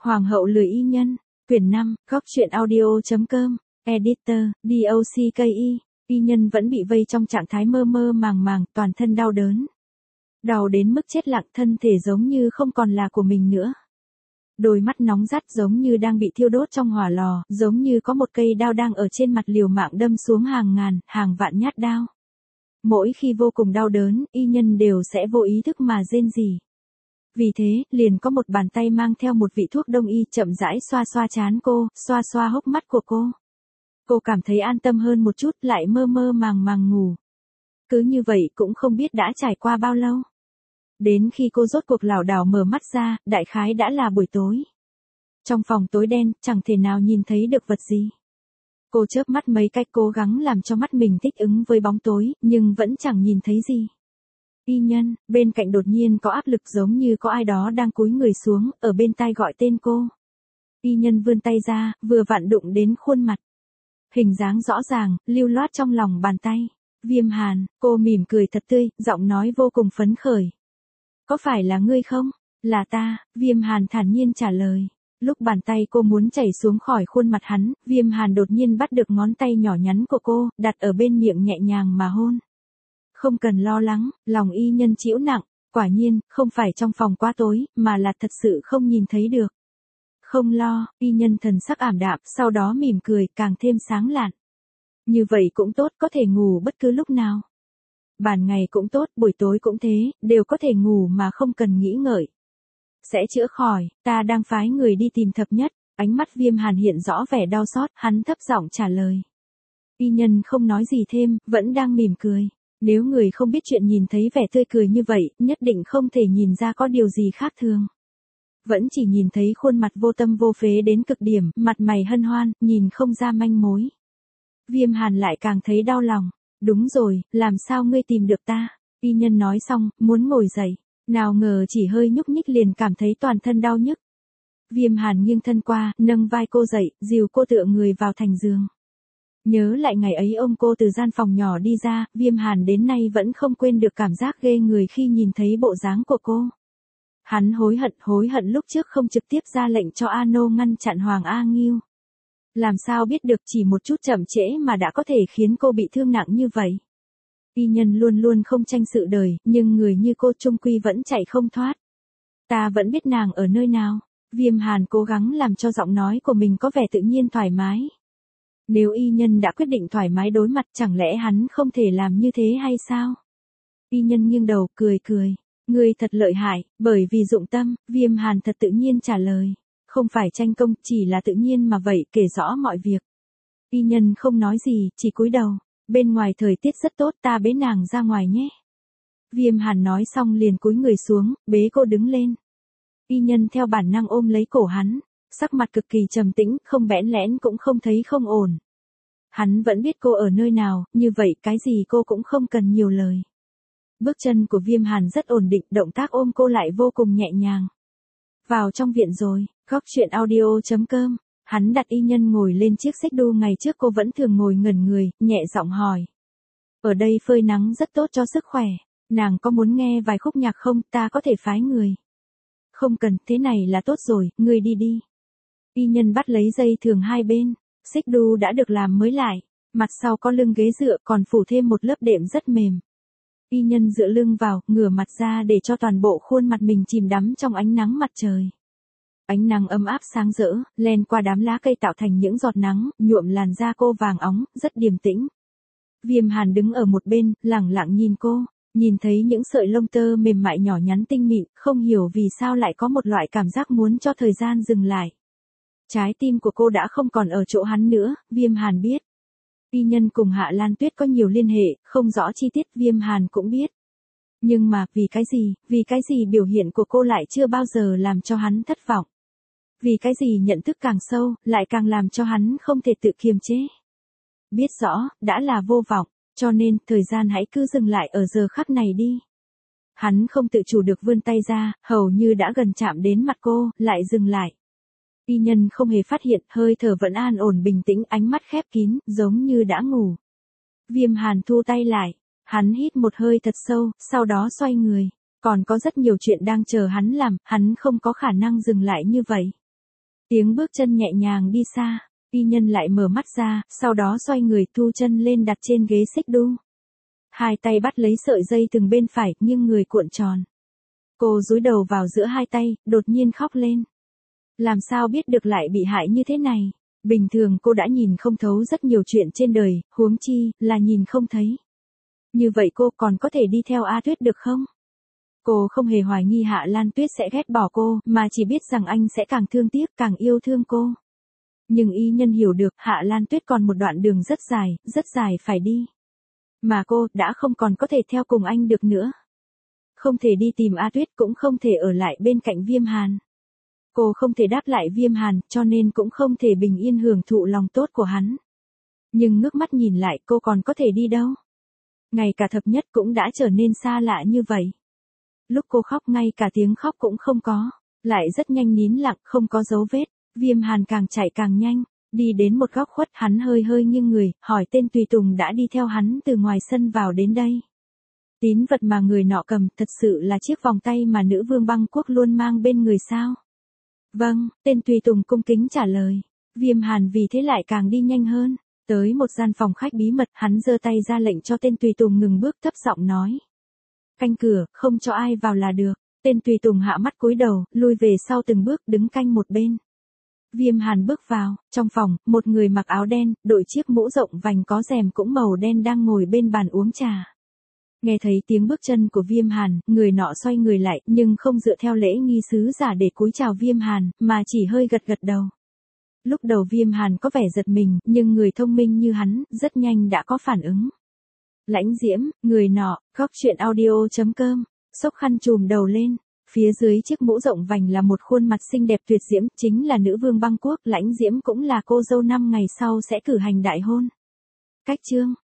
Hoàng hậu lười y nhân, quyển 5, góc truyện audio.com, editor, DOCKI, y nhân vẫn bị vây trong trạng thái mơ mơ màng màng, toàn thân đau đớn. Đau đến mức chết lặng, thân thể giống như không còn là của mình nữa. Đôi mắt nóng rát giống như đang bị thiêu đốt trong hỏa lò, giống như có một cây đao đang ở trên mặt liều mạng đâm xuống hàng ngàn, hàng vạn nhát đao. Mỗi khi vô cùng đau đớn, y nhân đều sẽ vô ý thức mà rên rỉ. Vì thế, liền có một bàn tay mang theo một vị thuốc đông y chậm rãi xoa xoa trán cô, xoa xoa hốc mắt của cô. Cô cảm thấy an tâm hơn một chút, lại mơ mơ màng màng ngủ. Cứ như vậy cũng không biết đã trải qua bao lâu. Đến khi cô rốt cuộc lảo đảo mở mắt ra, đại khái đã là buổi tối. Trong phòng tối đen, chẳng thể nào nhìn thấy được vật gì. Cô chớp mắt mấy cách cố gắng làm cho mắt mình thích ứng với bóng tối, nhưng vẫn chẳng nhìn thấy gì. Y nhân, bên cạnh đột nhiên có áp lực giống như có ai đó đang cúi người xuống, ở bên tai gọi tên cô. Y nhân vươn tay ra, vừa vặn đụng đến khuôn mặt. Hình dáng rõ ràng, lưu loát trong lòng bàn tay. Viêm Hàn, cô mỉm cười thật tươi, giọng nói vô cùng phấn khởi. Có phải là ngươi không? Là ta, Viêm Hàn thản nhiên trả lời. Lúc bàn tay cô muốn chảy xuống khỏi khuôn mặt hắn, Viêm Hàn đột nhiên bắt được ngón tay nhỏ nhắn của cô, đặt ở bên miệng nhẹ nhàng mà hôn. Không cần lo lắng, lòng y nhân chịu nặng, quả nhiên, không phải trong phòng quá tối, mà là thật sự không nhìn thấy được. Không lo, y nhân thần sắc ảm đạm, sau đó mỉm cười, càng thêm sáng lạn. Như vậy cũng tốt, có thể ngủ bất cứ lúc nào. Ban ngày cũng tốt, buổi tối cũng thế, đều có thể ngủ mà không cần nghĩ ngợi. Sẽ chữa khỏi, ta đang phái người đi tìm thập nhất. Ánh mắt Viêm Hàn hiện rõ vẻ đau xót, hắn thấp giọng trả lời. Y nhân không nói gì thêm, vẫn đang mỉm cười. Nếu người không biết chuyện nhìn thấy vẻ tươi cười như vậy, nhất định không thể nhìn ra có điều gì khác thường. Vẫn chỉ nhìn thấy khuôn mặt vô tâm vô phế đến cực điểm, mặt mày hân hoan, nhìn không ra manh mối. Viêm Hàn lại càng thấy đau lòng. Đúng rồi, làm sao ngươi tìm được ta? Y nhân nói xong, muốn ngồi dậy. Nào ngờ chỉ hơi nhúc nhích liền cảm thấy toàn thân đau nhức. Viêm Hàn nghiêng thân qua, nâng vai cô dậy, dìu cô tựa người vào thành giường. Nhớ lại ngày ấy ôm cô từ gian phòng nhỏ đi ra, Viêm Hàn đến nay vẫn không quên được cảm giác ghê người khi nhìn thấy bộ dáng của cô. Hắn hối hận lúc trước không trực tiếp ra lệnh cho Ano ngăn chặn Hoàng A Nghiêu. Làm sao biết được chỉ một chút chậm trễ mà đã có thể khiến cô bị thương nặng như vậy. Y nhân luôn luôn không tranh sự đời, nhưng người như cô chung quy vẫn chạy không thoát. Ta vẫn biết nàng ở nơi nào. Viêm Hàn cố gắng làm cho giọng nói của mình có vẻ tự nhiên thoải mái. Nếu y nhân đã quyết định thoải mái đối mặt, chẳng lẽ hắn không thể làm như thế hay sao? Y nhân nghiêng đầu, cười. Ngươi thật lợi hại, bởi vì dụng tâm, Viêm Hàn thật tự nhiên trả lời. Không phải tranh công, chỉ là tự nhiên mà vậy, kể rõ mọi việc. Y nhân không nói gì, chỉ cúi đầu. Bên ngoài thời tiết rất tốt, ta bế nàng ra ngoài nhé. Viêm Hàn nói xong liền cúi người xuống, bế cô đứng lên. Y nhân theo bản năng ôm lấy cổ hắn, sắc mặt cực kỳ trầm tĩnh, không bẽn lẽn cũng không thấy không ổn. Hắn vẫn biết cô ở nơi nào, như vậy cái gì cô cũng không cần nhiều lời. Bước chân của Viêm Hàn rất ổn định, động tác ôm cô lại vô cùng nhẹ nhàng. Vào trong viện rồi, góc truyện audio.com, hắn đặt y nhân ngồi lên chiếc xích đu ngày trước cô vẫn thường ngồi ngẩn người, nhẹ giọng hỏi. Ở đây phơi nắng rất tốt cho sức khỏe, nàng có muốn nghe vài khúc nhạc không, ta có thể phái người. Không cần, thế này là tốt rồi, ngươi đi đi. Y nhân bắt lấy dây thừng hai bên, xích đu đã được làm mới lại, mặt sau có lưng ghế dựa còn phủ thêm một lớp đệm rất mềm. Y nhân dựa lưng vào, ngửa mặt ra để cho toàn bộ khuôn mặt mình chìm đắm trong ánh nắng mặt trời. Ánh nắng ấm áp sáng rỡ, len qua đám lá cây tạo thành những giọt nắng, nhuộm làn da cô vàng óng, rất điềm tĩnh. Viêm Hàn đứng ở một bên, lẳng lặng nhìn cô, nhìn thấy những sợi lông tơ mềm mại nhỏ nhắn tinh mịn, không hiểu vì sao lại có một loại cảm giác muốn cho thời gian dừng lại. Trái tim của cô đã không còn ở chỗ hắn nữa, Viêm Hàn biết. Y nhân cùng Hạ Lan Tuyết có nhiều liên hệ, không rõ chi tiết Viêm Hàn cũng biết. Nhưng mà, vì cái gì biểu hiện của cô lại chưa bao giờ làm cho hắn thất vọng. Vì cái gì nhận thức càng sâu, lại càng làm cho hắn không thể tự kiềm chế. Biết rõ, đã là vô vọng, cho nên, thời gian hãy cứ dừng lại ở giờ khắc này đi. Hắn không tự chủ được vươn tay ra, hầu như đã gần chạm đến mặt cô, lại dừng lại. Y nhân không hề phát hiện, hơi thở vẫn an ổn bình tĩnh, ánh mắt khép kín, giống như đã ngủ. Viêm Hàn thu tay lại, hắn hít một hơi thật sâu, sau đó xoay người. Còn có rất nhiều chuyện đang chờ hắn làm, hắn không có khả năng dừng lại như vậy. Tiếng bước chân nhẹ nhàng đi xa, y nhân lại mở mắt ra, sau đó xoay người thu chân lên đặt trên ghế xích đu. Hai tay bắt lấy sợi dây từng bên phải, nhưng người cuộn tròn. Cô dúi đầu vào giữa hai tay, đột nhiên khóc lên. Làm sao biết được lại bị hại như thế này? Bình thường cô đã nhìn không thấu rất nhiều chuyện trên đời, huống chi, là nhìn không thấy. Như vậy cô còn có thể đi theo A Tuyết được không? Cô không hề hoài nghi Hạ Lan Tuyết sẽ ghét bỏ cô, mà chỉ biết rằng anh sẽ càng thương tiếc, càng yêu thương cô. Nhưng y nhân hiểu được Hạ Lan Tuyết còn một đoạn đường rất dài phải đi. Mà cô đã không còn có thể theo cùng anh được nữa. Không thể đi tìm A Tuyết, cũng không thể ở lại bên cạnh Viêm Hàn. Cô không thể đáp lại Viêm Hàn, cho nên cũng không thể bình yên hưởng thụ lòng tốt của hắn. Nhưng ngước mắt nhìn lại, cô còn có thể đi đâu? Ngay cả thập nhất cũng đã trở nên xa lạ như vậy. Lúc cô khóc ngay cả tiếng khóc cũng không có, lại rất nhanh nín lặng, không có dấu vết. Viêm Hàn càng chạy càng nhanh, đi đến một góc khuất, hắn hơi nghiêng người, hỏi tên tùy tùng đã đi theo hắn từ ngoài sân vào đến đây. Tín vật mà người nọ cầm thật sự là chiếc vòng tay mà nữ vương băng quốc luôn mang bên người sao? Vâng, tên tùy tùng cung kính trả lời. Viêm Hàn vì thế lại càng đi nhanh hơn. Tới một gian phòng khách bí mật, hắn giơ tay ra lệnh cho tên tùy tùng ngừng bước, thấp giọng nói. Canh cửa, không cho ai vào là được. Tên tùy tùng hạ mắt cúi đầu, lui về sau từng bước, đứng canh một bên. Viêm Hàn bước vào, trong phòng, một người mặc áo đen, đội chiếc mũ rộng vành có rèm cũng màu đen đang ngồi bên bàn uống trà. Nghe thấy tiếng bước chân của Viêm Hàn, người nọ xoay người lại, nhưng không dựa theo lễ nghi sứ giả để cúi chào Viêm Hàn, mà chỉ hơi gật đầu. Lúc đầu Viêm Hàn có vẻ giật mình, nhưng người thông minh như hắn, rất nhanh đã có phản ứng. Lãnh Diễm, người nọ, góc chuyện audio.com, xốc khăn trùm đầu lên. Phía dưới chiếc mũ rộng vành là một khuôn mặt xinh đẹp tuyệt diễm, chính là nữ vương băng quốc. Lãnh Diễm cũng là cô dâu 5 ngày sau sẽ cử hành đại hôn. Cách chương